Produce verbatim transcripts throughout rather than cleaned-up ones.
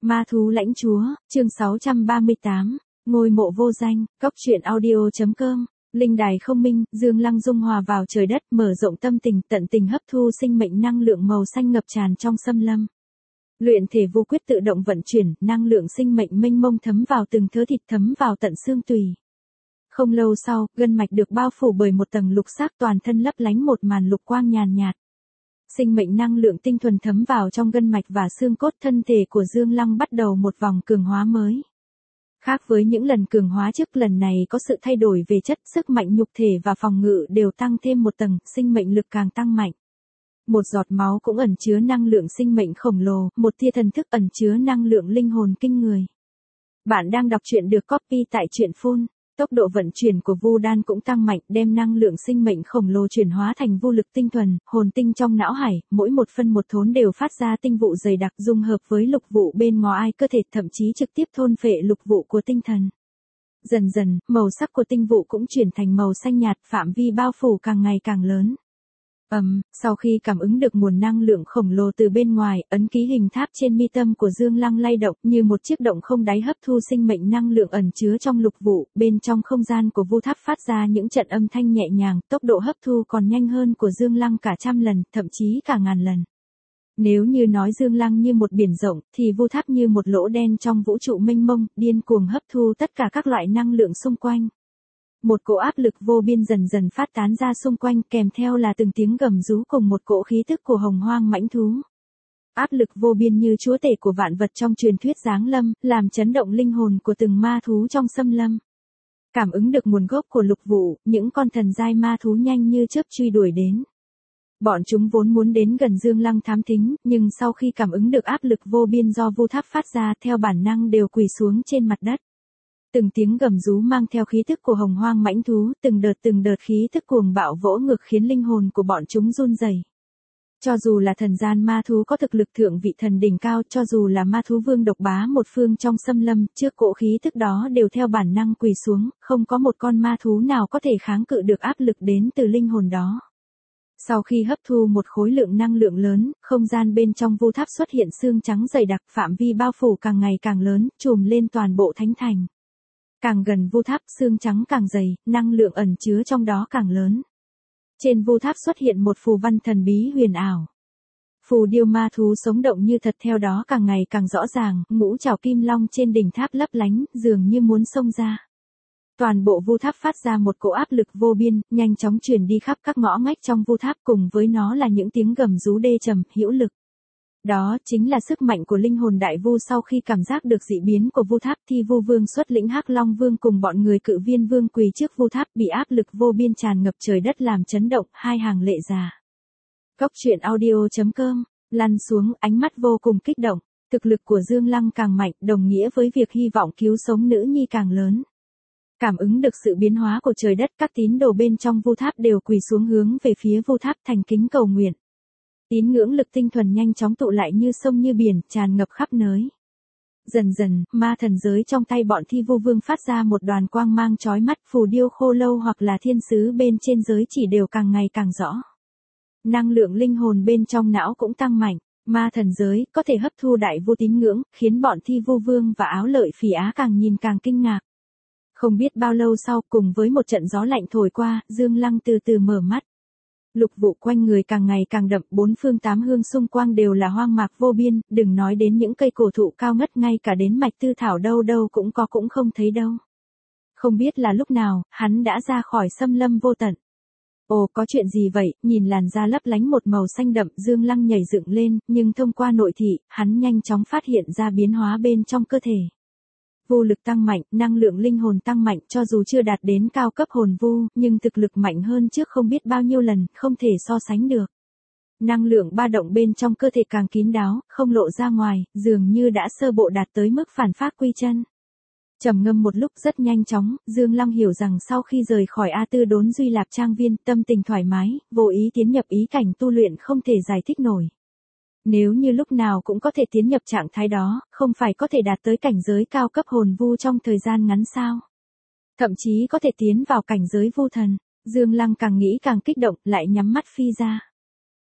Ma thú lãnh chúa, chương sáu trăm ba mươi tám, ngôi mộ vô danh, cóc truyện audio.com, linh đài không minh, Dương Lăng dung hòa vào trời đất, mở rộng tâm tình, tận tình hấp thu sinh mệnh năng lượng màu xanh ngập tràn trong xâm lâm. Luyện thể vô quyết tự động vận chuyển, năng lượng sinh mệnh mênh mông thấm vào từng thớ thịt, thấm vào tận xương tùy. Không lâu sau, gân mạch được bao phủ bởi một tầng lục sắc, toàn thân lấp lánh một màn lục quang nhàn nhạt. Sinh mệnh năng lượng tinh thuần thấm vào trong gân mạch và xương cốt, thân thể của Dương Lăng bắt đầu một vòng cường hóa mới. Khác với những lần cường hóa trước, lần này có sự thay đổi về chất, sức mạnh nhục thể và phòng ngự đều tăng thêm một tầng, sinh mệnh lực càng tăng mạnh. Một giọt máu cũng ẩn chứa năng lượng sinh mệnh khổng lồ, một tia thần thức ẩn chứa năng lượng linh hồn kinh người. Bạn đang đọc truyện được copy tại truyện Phun. Tốc độ vận chuyển của Vu Đan cũng tăng mạnh, đem năng lượng sinh mệnh khổng lồ chuyển hóa thành vu lực tinh thuần, hồn tinh trong não hải, mỗi một phân một thốn đều phát ra tinh vụ dày đặc, dung hợp với lục vụ bên ngoài cơ thể, thậm chí trực tiếp thôn phệ lục vụ của tinh thần. Dần dần, màu sắc của tinh vụ cũng chuyển thành màu xanh nhạt, phạm vi bao phủ càng ngày càng lớn. Ầm, um, sau khi cảm ứng được nguồn năng lượng khổng lồ từ bên ngoài, ấn ký hình tháp trên mi tâm của Dương Lăng lay động như một chiếc động không đáy, hấp thu sinh mệnh năng lượng ẩn chứa trong lục vụ. Bên trong không gian của vu tháp phát ra những trận âm thanh nhẹ nhàng, tốc độ hấp thu còn nhanh hơn của Dương Lăng cả trăm lần, thậm chí cả ngàn lần. Nếu như nói Dương Lăng như một biển rộng, thì vu tháp như một lỗ đen trong vũ trụ mênh mông, điên cuồng hấp thu tất cả các loại năng lượng xung quanh. Một cỗ áp lực vô biên dần dần phát tán ra xung quanh, kèm theo là từng tiếng gầm rú cùng một cỗ khí tức của hồng hoang mãnh thú. Áp lực vô biên như chúa tể của vạn vật trong truyền thuyết giáng lâm, làm chấn động linh hồn của từng ma thú trong xâm lâm. Cảm ứng được nguồn gốc của lục vụ, những con thần giai ma thú nhanh như chớp truy đuổi đến. Bọn chúng vốn muốn đến gần Dương Lăng thám thính, nhưng sau khi cảm ứng được áp lực vô biên do vu tháp phát ra, theo bản năng đều quỳ xuống trên mặt đất. Từng tiếng gầm rú mang theo khí tức của hồng hoang mãnh thú, từng đợt từng đợt khí tức cuồng bạo vỗ ngược khiến linh hồn của bọn chúng run rẩy. Cho dù là thần gian ma thú có thực lực thượng vị thần đỉnh cao, cho dù là ma thú vương độc bá một phương trong xâm lâm, trước cỗ khí tức đó đều theo bản năng quỳ xuống, không có một con ma thú nào có thể kháng cự được áp lực đến từ linh hồn đó. Sau khi hấp thu một khối lượng năng lượng lớn, không gian bên trong vu tháp xuất hiện xương trắng dày đặc, phạm vi bao phủ càng ngày càng lớn, trùm lên toàn bộ thánh thành. Càng gần vu tháp, xương trắng càng dày, năng lượng ẩn chứa trong đó càng lớn. Trên vu tháp xuất hiện một phù văn thần bí huyền ảo. Phù điêu ma thú sống động như thật theo đó càng ngày càng rõ ràng, ngũ trảo kim long trên đỉnh tháp lấp lánh, dường như muốn xông ra. Toàn bộ vu tháp phát ra một cỗ áp lực vô biên, nhanh chóng truyền đi khắp các ngõ ngách trong vu tháp, cùng với nó là những tiếng gầm rú đê trầm, hữu lực. Đó chính là sức mạnh của linh hồn đại vu. Sau khi cảm giác được dị biến của vu tháp, thì vu vương xuất lĩnh Hắc Long Vương cùng bọn người Cự Viên Vương quỳ trước vu tháp, bị áp lực vô biên tràn ngập trời đất làm chấn động, hai hàng lệ già. Cóc truyện audio.com, lăn xuống, ánh mắt vô cùng kích động. Thực lực của Dương Lăng càng mạnh, đồng nghĩa với việc hy vọng cứu sống nữ nhi càng lớn. Cảm ứng được sự biến hóa của trời đất, các tín đồ bên trong vu tháp đều quỳ xuống hướng về phía vu tháp thành kính cầu nguyện. Tín ngưỡng lực tinh thuần nhanh chóng tụ lại như sông như biển, tràn ngập khắp nơi. Dần dần, ma thần giới trong tay bọn thi vu vương phát ra một đoàn quang mang chói mắt, phù điêu khô lâu hoặc là thiên sứ bên trên giới chỉ đều càng ngày càng rõ. Năng lượng linh hồn bên trong não cũng tăng mạnh, ma thần giới có thể hấp thu đại vu tín ngưỡng, khiến bọn thi vu vương và áo lợi phỉ á càng nhìn càng kinh ngạc. Không biết bao lâu sau, cùng với một trận gió lạnh thổi qua, Dương Lăng từ từ mở mắt. Lục vụ quanh người càng ngày càng đậm, bốn phương tám hướng xung quanh đều là hoang mạc vô biên, đừng nói đến những cây cổ thụ cao ngất, ngay cả đến mạch tư thảo đâu đâu cũng có cũng không thấy đâu. Không biết là lúc nào, hắn đã ra khỏi xâm lâm vô tận. Ồ, có chuyện gì vậy? Nhìn làn da lấp lánh một màu xanh đậm, Dương Lăng nhảy dựng lên, nhưng thông qua nội thị, hắn nhanh chóng phát hiện ra biến hóa bên trong cơ thể. Vu lực tăng mạnh, năng lượng linh hồn tăng mạnh, cho dù chưa đạt đến cao cấp hồn vu, nhưng thực lực mạnh hơn trước không biết bao nhiêu lần, không thể so sánh được. Năng lượng ba động bên trong cơ thể càng kín đáo, không lộ ra ngoài, dường như đã sơ bộ đạt tới mức phản phát quy chân. Trầm ngâm một lúc rất nhanh chóng, Dương Lăng hiểu rằng sau khi rời khỏi A Tư Đốn Duy Lạp Trang Viên, tâm tình thoải mái, vô ý tiến nhập ý cảnh tu luyện không thể giải thích nổi. Nếu như lúc nào cũng có thể tiến nhập trạng thái đó, không phải có thể đạt tới cảnh giới cao cấp hồn vu trong thời gian ngắn sao? Thậm chí có thể tiến vào cảnh giới vu thần. Dương Lăng càng nghĩ càng kích động, lại nhắm mắt phi ra.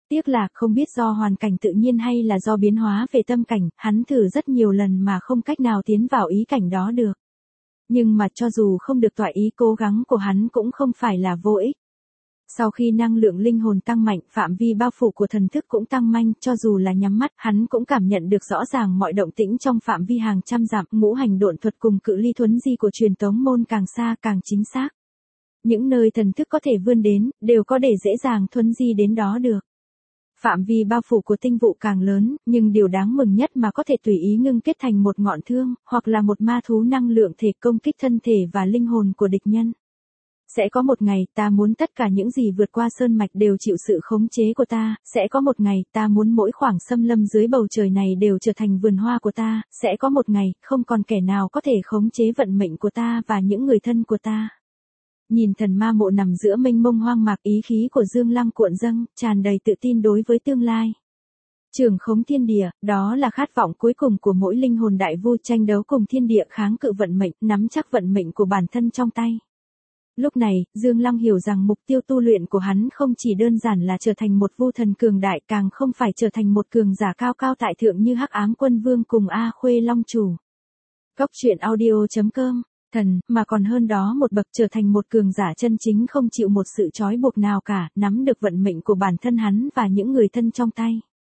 Tiếc là không biết do hoàn cảnh tự nhiên hay là do biến hóa về tâm cảnh, hắn thử rất nhiều lần mà không cách nào tiến vào ý cảnh đó được. Nhưng mà cho dù không được tọa ý, cố gắng của hắn cũng không phải là vô ích. Sau khi năng lượng linh hồn tăng mạnh, phạm vi bao phủ của thần thức cũng tăng nhanh, cho dù là nhắm mắt, hắn cũng cảm nhận được rõ ràng mọi động tĩnh trong phạm vi hàng trăm dặm. Ngũ hành độn thuật cùng cự ly thuấn di của truyền tống môn càng xa càng chính xác. Những nơi thần thức có thể vươn đến, đều có để dễ dàng thuấn di đến đó được. Phạm vi bao phủ của tinh vụ càng lớn, nhưng điều đáng mừng nhất mà có thể tùy ý ngưng kết thành một ngọn thương, hoặc là một ma thú năng lượng thể công kích thân thể và linh hồn của địch nhân. Sẽ có một ngày, ta muốn tất cả những gì vượt qua sơn mạch đều chịu sự khống chế của ta, sẽ có một ngày, ta muốn mỗi khoảng xâm lâm dưới bầu trời này đều trở thành vườn hoa của ta, sẽ có một ngày, không còn kẻ nào có thể khống chế vận mệnh của ta và những người thân của ta. Nhìn thần ma mộ nằm giữa mênh mông hoang mạc, ý khí của Dương Lăng cuộn dâng, tràn đầy tự tin đối với tương lai. Trường khống thiên địa, đó là khát vọng cuối cùng của mỗi linh hồn đại vu, tranh đấu cùng thiên địa, kháng cự vận mệnh, nắm chắc vận mệnh của bản thân trong tay. Lúc này, Dương Lăng hiểu rằng mục tiêu tu luyện của hắn không chỉ đơn giản là trở thành một vu thần cường đại, càng không phải trở thành một cường giả cao cao tại thượng như Hắc Ám Quân Vương cùng A Khuê Long Chủ. Góc truyện audio chấm com Thần, mà còn hơn đó một bậc, trở thành một cường giả chân chính không chịu một sự trói buộc nào cả, nắm được vận mệnh của bản thân hắn và những người thân trong tay.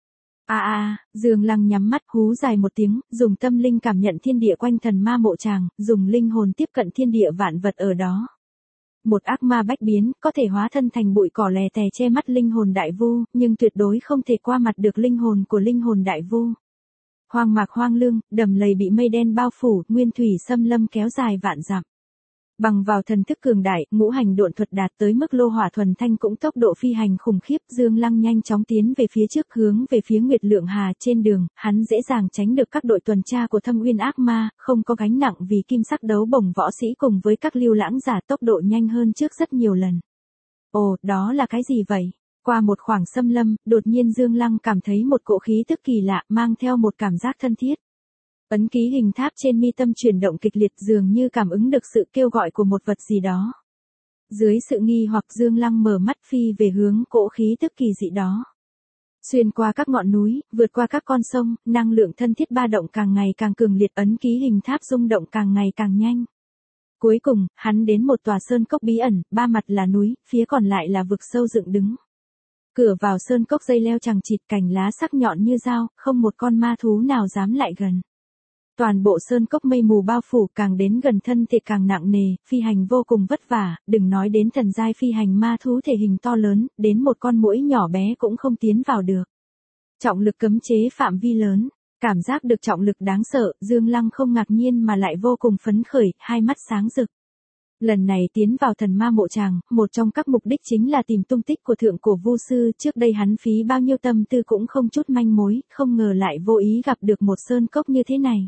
A a, Dương Lăng nhắm mắt, hú dài một tiếng, dùng tâm linh cảm nhận thiên địa quanh thần ma mộ tràng, dùng linh hồn tiếp cận thiên địa vạn vật ở đó. Một ác ma bách biến, có thể hóa thân thành bụi cỏ lè tè che mắt linh hồn đại vu, nhưng tuyệt đối không thể qua mặt được linh hồn của linh hồn đại vu. Hoang mạc hoang lương, đầm lầy bị mây đen bao phủ, nguyên thủy xâm lâm kéo dài vạn dặm. Bằng vào thần thức cường đại, ngũ hành độn thuật đạt tới mức lô hỏa thuần thanh cũng tốc độ phi hành khủng khiếp. Dương Lăng nhanh chóng tiến về phía trước, hướng về phía Nguyệt Lượng Hà. Trên đường, hắn dễ dàng tránh được các đội tuần tra của Thâm Uyên ác ma, không có gánh nặng vì kim sắc đấu bổng võ sĩ cùng với các lưu lãng giả, tốc độ nhanh hơn trước rất nhiều lần. Ồ, đó là cái gì vậy? Qua một khoảng xâm lâm, đột nhiên Dương Lăng cảm thấy một cỗ khí tức kỳ lạ, mang theo một cảm giác thân thiết. Ấn ký hình tháp trên mi tâm chuyển động kịch liệt, dường như cảm ứng được sự kêu gọi của một vật gì đó. Dưới sự nghi hoặc, Dương Lăng mở mắt phi về hướng cỗ khí tức kỳ dị đó. Xuyên qua các ngọn núi, vượt qua các con sông, năng lượng thân thiết ba động càng ngày càng cường liệt, ấn ký hình tháp rung động càng ngày càng nhanh. Cuối cùng, hắn đến một tòa sơn cốc bí ẩn, ba mặt là núi, phía còn lại là vực sâu dựng đứng. Cửa vào sơn cốc dây leo chằng chịt, cành lá sắc nhọn như dao, không một con ma thú nào dám lại gần. Toàn bộ sơn cốc mây mù bao phủ, càng đến gần thân thể càng nặng nề, phi hành vô cùng vất vả, đừng nói đến thần giai phi hành ma thú thể hình to lớn, đến một con muỗi nhỏ bé cũng không tiến vào được. Trọng lực cấm chế phạm vi lớn, cảm giác được trọng lực đáng sợ, Dương Lăng không ngạc nhiên mà lại vô cùng phấn khởi, hai mắt sáng rực. Lần này tiến vào thần ma mộ tràng, một trong các mục đích chính là tìm tung tích của thượng cổ vu sư, trước đây hắn phí bao nhiêu tâm tư cũng không chút manh mối, không ngờ lại vô ý gặp được một sơn cốc như thế này.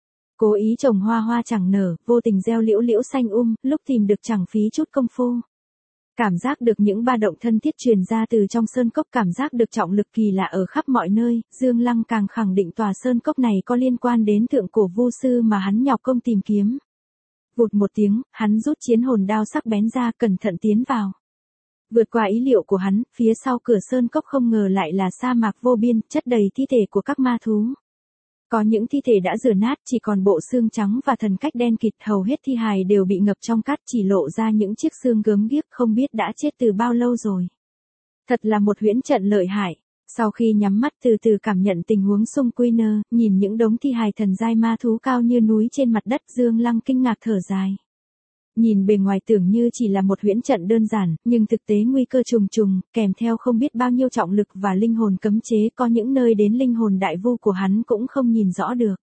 Cố ý trồng hoa hoa chẳng nở, vô tình gieo liễu liễu xanh um, lúc tìm được chẳng phí chút công phu. Cảm giác được những ba động thân thiết truyền ra từ trong sơn cốc, cảm giác được trọng lực kỳ lạ ở khắp mọi nơi, Dương Lăng càng khẳng định tòa sơn cốc này có liên quan đến thượng cổ vu sư mà hắn nhọc công tìm kiếm. Vụt một tiếng, hắn rút chiến hồn đao sắc bén ra, cẩn thận tiến vào. Vượt qua ý liệu của hắn, phía sau cửa sơn cốc không ngờ lại là sa mạc vô biên, chất đầy thi thể của các ma thú. Có những thi thể đã rửa nát, chỉ còn bộ xương trắng và thần cách đen kịt, hầu hết thi hài đều bị ngập trong cát, chỉ lộ ra những chiếc xương gớm ghiếc, không biết đã chết từ bao lâu rồi. Thật là một huyễn trận lợi hại. Sau khi nhắm mắt từ từ cảm nhận tình huống xung quanh, nhìn những đống thi hài thần giai ma thú cao như núi trên mặt đất, Dương Lăng kinh ngạc thở dài. Nhìn bề ngoài tưởng như chỉ là một huyễn trận đơn giản, nhưng thực tế nguy cơ trùng trùng, kèm theo không biết bao nhiêu trọng lực và linh hồn cấm chế, có những nơi đến linh hồn đại vu của hắn cũng không nhìn rõ được.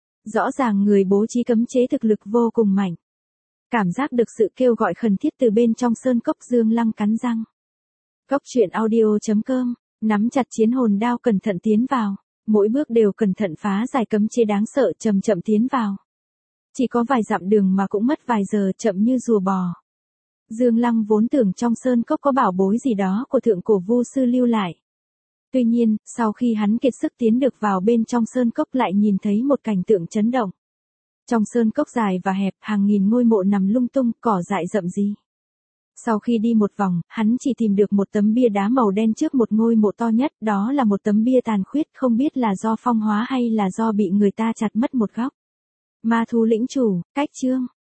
Rõ ràng người bố trí cấm chế thực lực vô cùng mạnh. Cảm giác được sự kêu gọi khẩn thiết từ bên trong sơn cốc, Dương Lăng cắn răng. Góc truyện audio chấm com Nắm chặt chiến hồn đao, cẩn thận tiến vào, mỗi bước đều cẩn thận phá giải cấm chế đáng sợ, chậm chậm tiến vào. Chỉ có vài dặm đường mà cũng mất vài giờ, chậm như rùa bò. Dương Lăng vốn tưởng trong sơn cốc có bảo bối gì đó của thượng cổ vu sư lưu lại. Tuy nhiên, sau khi hắn kiệt sức tiến được vào bên trong sơn cốc, lại nhìn thấy một cảnh tượng chấn động. Trong sơn cốc dài và hẹp, hàng nghìn ngôi mộ nằm lung tung, cỏ dại rậm rì. Sau khi đi một vòng, hắn chỉ tìm được một tấm bia đá màu đen trước một ngôi mộ to nhất, đó là một tấm bia tàn khuyết, không biết là do phong hóa hay là do bị người ta chặt mất một góc. Ma thú lĩnh chủ, cách chương.